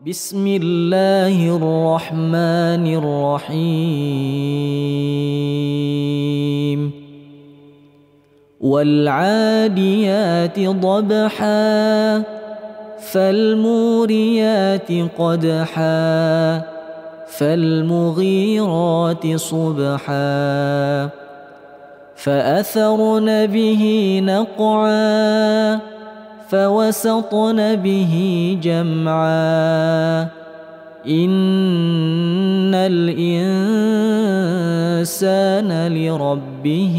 بسم الله الرحمن الرحيم والعاديات ضبحا فالموريات قدحا فالمغيرات صبحا فأثرن به نقعا فوسطن به جمعا إن الإنسان لربه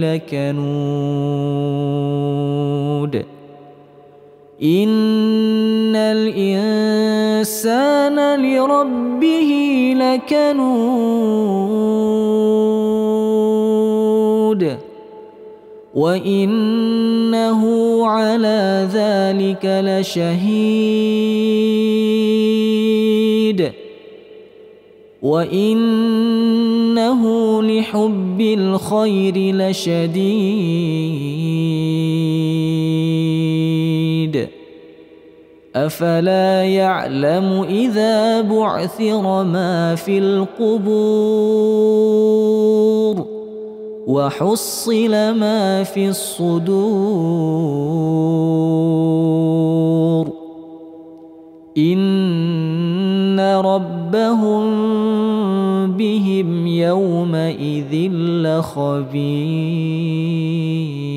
لكنود إن الإنسان لربه لكنود وإنه على ذلك لشهيد وإنه لحب الخير لشديد أفلا يعلم إذا بعثر ما في القبور وحصل ما في الصدور إن ربهم بهم يومئذ لخبير.